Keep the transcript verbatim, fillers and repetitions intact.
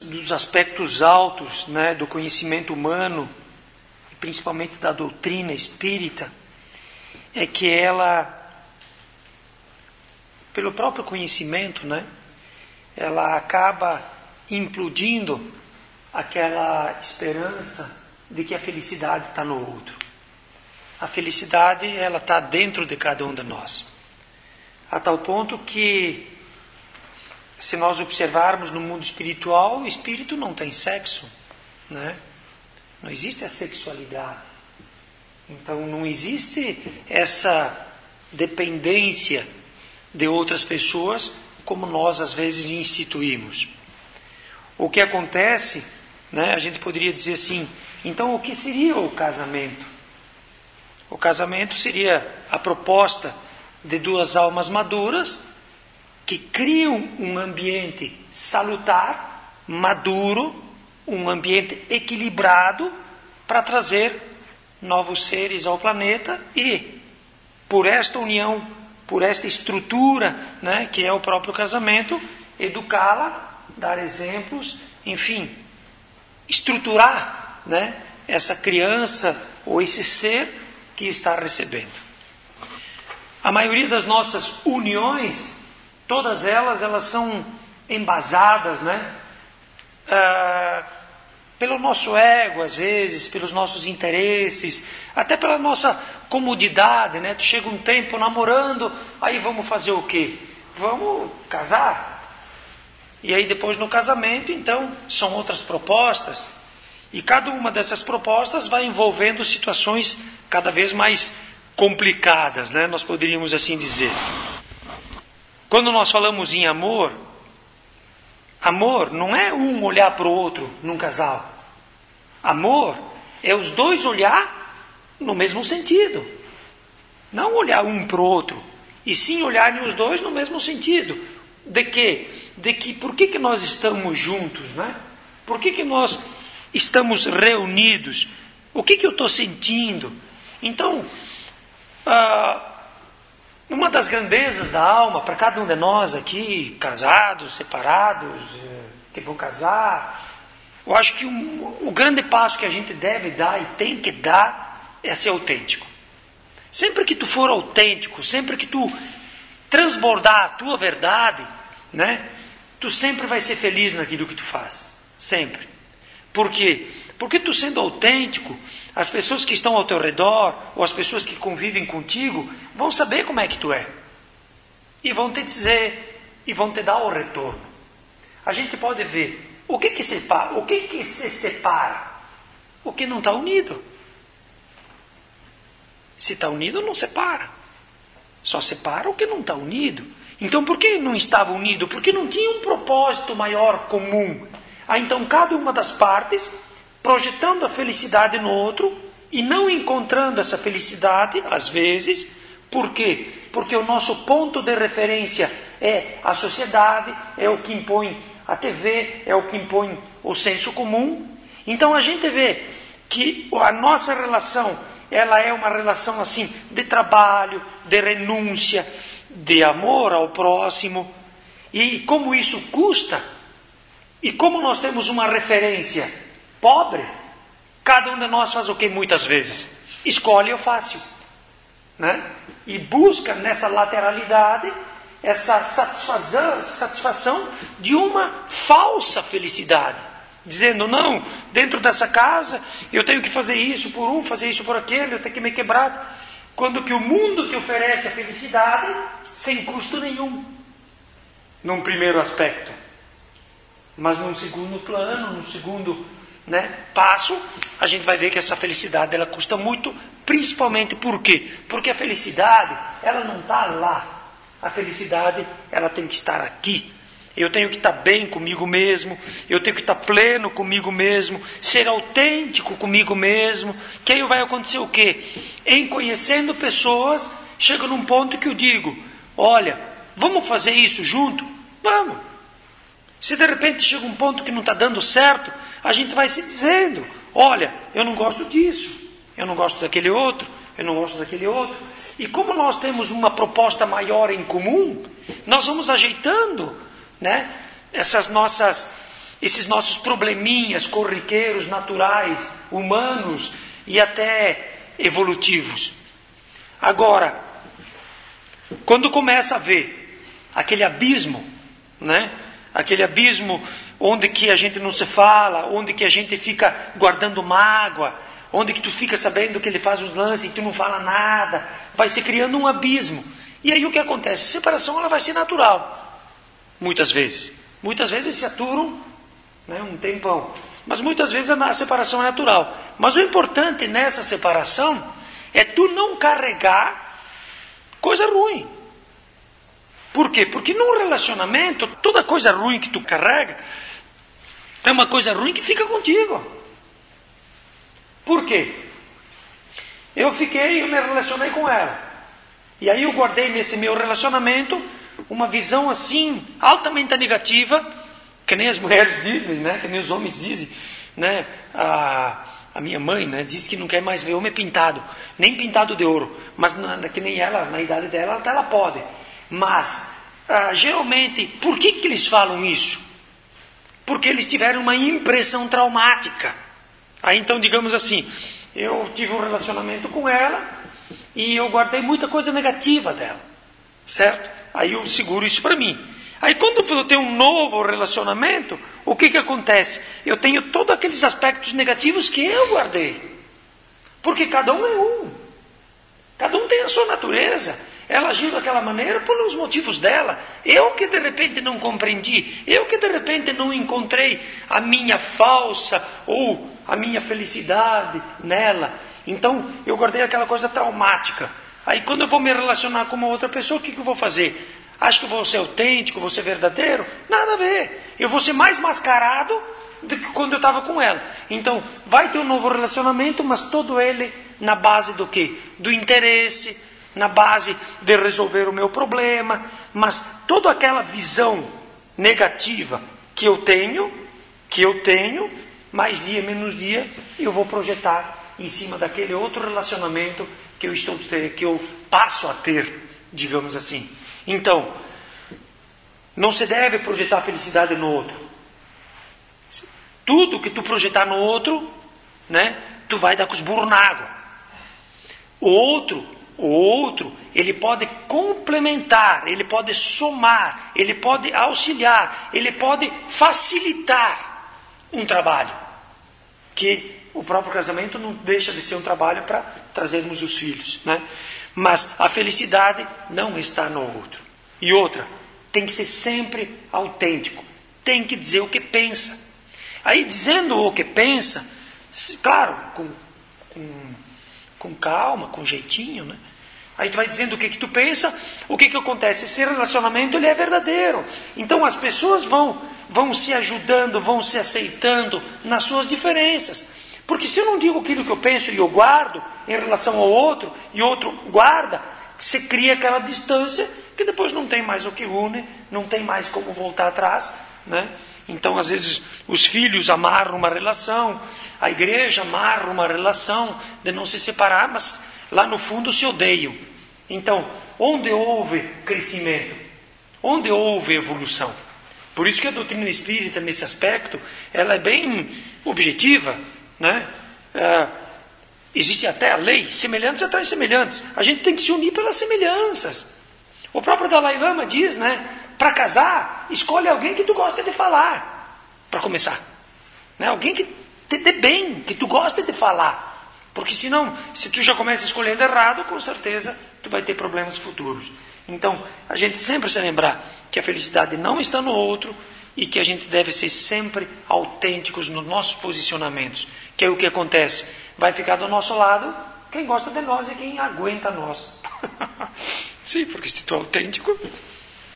dos aspectos altos, né, do conhecimento humano, principalmente da doutrina espírita, é que ela, pelo próprio conhecimento, né, ela acaba implodindo aquela esperança de que a felicidade está no outro. A felicidade, ela está dentro de cada um de nós. A tal ponto que, se nós observarmos no mundo espiritual, o espírito não tem sexo, né? Não existe a sexualidade. Então não existe essa dependência de outras pessoas como nós às vezes instituímos. O que acontece, né, a gente poderia dizer assim, então o que seria o casamento? O casamento seria a proposta de duas almas maduras que criam um ambiente salutar, maduro, um ambiente equilibrado para trazer novos seres ao planeta e, por esta união, por esta estrutura, né, que é o próprio casamento, educá-la, dar exemplos, enfim, estruturar, né, essa criança ou esse ser que está recebendo. A maioria das nossas uniões, todas elas, elas são embasadas, né, ah, pelo nosso ego, às vezes, pelos nossos interesses, até pela nossa comodidade, né? Tu chega um tempo namorando, aí vamos fazer o quê? Vamos casar. E aí depois no casamento, então, são outras propostas. E cada uma dessas propostas vai envolvendo situações cada vez mais complicadas, né? Nós poderíamos assim dizer. Quando nós falamos em amor, amor não é um olhar para o outro num casal. Amor é os dois olhar no mesmo sentido. Não olhar um para o outro, e sim olharem os dois no mesmo sentido. De quê? De que por que, que nós estamos juntos, né? Por que, que nós estamos reunidos? O que, que eu estou sentindo? Então, ah, uma das grandezas da alma para cada um de nós aqui, casados, separados, que vão casar, eu acho que um, o grande passo que a gente deve dar e tem que dar é ser autêntico. Sempre que tu for autêntico, sempre que tu transbordar a tua verdade, né, tu sempre vai ser feliz naquilo que tu faz. Sempre. Por quê? Porque tu sendo autêntico, as pessoas que estão ao teu redor, ou as pessoas que convivem contigo, vão saber como é que tu é. E vão te dizer, e vão te dar o retorno. A gente pode ver, o que que separa? O que que se separa? O que não está unido. Se está unido, não separa. Só separa o que não está unido. Então, por que não estava unido? Porque não tinha um propósito maior comum. Ah, então, cada uma das partes, projetando a felicidade no outro e não encontrando essa felicidade, às vezes, por quê? Porque o nosso ponto de referência é a sociedade, é o que impõe a T V, é o que impõe o senso comum. Então, a gente vê que a nossa relação, ela é uma relação assim de trabalho, de renúncia, de amor ao próximo. E como isso custa, e como nós temos uma referência pobre, cada um de nós faz o que muitas vezes? Escolhe o fácil, né? E busca nessa lateralidade essa satisfação, satisfação de uma falsa felicidade. Dizendo, não, dentro dessa casa eu tenho que fazer isso por um, fazer isso por aquele, eu tenho que me quebrar. Quando que o mundo te oferece a felicidade sem custo nenhum. Num primeiro aspecto. Mas num segundo plano, num segundo, né, passo, a gente vai ver que essa felicidade ela custa muito, principalmente por quê? Porque a felicidade, ela não está lá. A felicidade, ela tem que estar aqui. Eu tenho que estar bem comigo mesmo, eu tenho que estar pleno comigo mesmo, ser autêntico comigo mesmo, que aí vai acontecer o quê? Em conhecendo pessoas, chega num ponto que eu digo, olha, vamos fazer isso junto? Vamos. Se de repente chega um ponto que não está dando certo, a gente vai se dizendo, olha, eu não gosto disso, eu não gosto daquele outro, eu não gosto daquele outro. E como nós temos uma proposta maior em comum, nós vamos ajeitando, né, essas nossas esses nossos probleminhas corriqueiros, naturais, humanos e até evolutivos. Agora, quando começa a ver aquele abismo, né? Aquele abismo onde que a gente não se fala, onde que a gente fica guardando mágoa, onde que tu fica sabendo que ele faz os lances e tu não fala nada, vai se criando um abismo. E aí o que acontece? A separação ela vai ser natural, muitas vezes. Muitas vezes se aturam, né, um tempão, mas muitas vezes a separação é natural. Mas o importante nessa separação é tu não carregar coisa ruim. Por quê? Porque num relacionamento, toda coisa ruim que tu carrega, é uma coisa ruim que fica contigo. Por quê? Eu fiquei, eu me relacionei com ela. E aí eu guardei nesse meu relacionamento uma visão assim, altamente negativa, que nem as mulheres dizem, né? Que nem os homens dizem, né? A, a minha mãe, né, diz que não quer mais ver homem pintado, nem pintado de ouro. Mas na, que nem ela, na idade dela, ela pode. Mas, ah, geralmente, por que, que eles falam isso? Porque eles tiveram uma impressão traumática. Aí então, digamos assim, eu tive um relacionamento com ela e eu guardei muita coisa negativa dela, certo? Aí eu seguro isso para mim. Aí quando eu tenho um novo relacionamento, o que que acontece? Eu tenho todos aqueles aspectos negativos que eu guardei. Porque cada um é um. Cada um tem a sua natureza. Ela agiu daquela maneira pelos motivos dela. Eu que de repente não compreendi. Eu que de repente não encontrei a minha falsa ou a minha felicidade nela. Então eu guardei aquela coisa traumática. Aí quando eu vou me relacionar com uma outra pessoa, o que, que eu vou fazer? Acho que eu vou ser autêntico, vou ser verdadeiro? Nada a ver. Eu vou ser mais mascarado do que quando eu estava com ela. Então vai ter um novo relacionamento, mas todo ele na base do quê? Do interesse, na base de resolver o meu problema, mas toda aquela visão negativa que eu tenho, que eu tenho, mais dia menos dia, eu vou projetar em cima daquele outro relacionamento que eu estou que eu passo a ter, digamos assim. Então, não se deve projetar felicidade no outro. Tudo que tu projetar no outro, né, tu vai dar com os burros na água. O outro O outro, ele pode complementar, ele pode somar, ele pode auxiliar, ele pode facilitar um trabalho. Que o próprio casamento não deixa de ser um trabalho para trazermos os filhos, né? Mas a felicidade não está no outro. E outra, tem que ser sempre autêntico, tem que dizer o que pensa. Aí dizendo o que pensa, claro, com, com, com calma, com jeitinho, né? Aí tu vai dizendo o que, que tu pensa, o que, que acontece? Esse relacionamento ele é verdadeiro. Então as pessoas vão, vão se ajudando, vão se aceitando nas suas diferenças. Porque se eu não digo aquilo que eu penso e eu guardo em relação ao outro, e o outro guarda, se cria aquela distância que depois não tem mais o que une, não tem mais como voltar atrás, né? Então às vezes os filhos amarram uma relação, a igreja amarra uma relação de não se separar, mas lá no fundo se odeiam. Então, onde houve crescimento? Onde houve evolução? Por isso que a doutrina espírita, nesse aspecto, ela é bem objetiva, né? É, existe até a lei, semelhantes atrai semelhantes. A gente tem que se unir pelas semelhanças. O próprio Dalai Lama diz, né? Para casar, escolhe alguém que tu gosta de falar, para começar. Né? Alguém que te dê bem, que tu gosta de falar. Porque senão, se tu já começa escolhendo errado, com certeza tu vai ter problemas futuros. Então, a gente sempre se lembrar que a felicidade não está no outro e que a gente deve ser sempre autênticos nos nossos posicionamentos. Que é o que acontece. Vai ficar do nosso lado quem gosta de nós e quem aguenta nós. Sim, porque se tu é autêntico,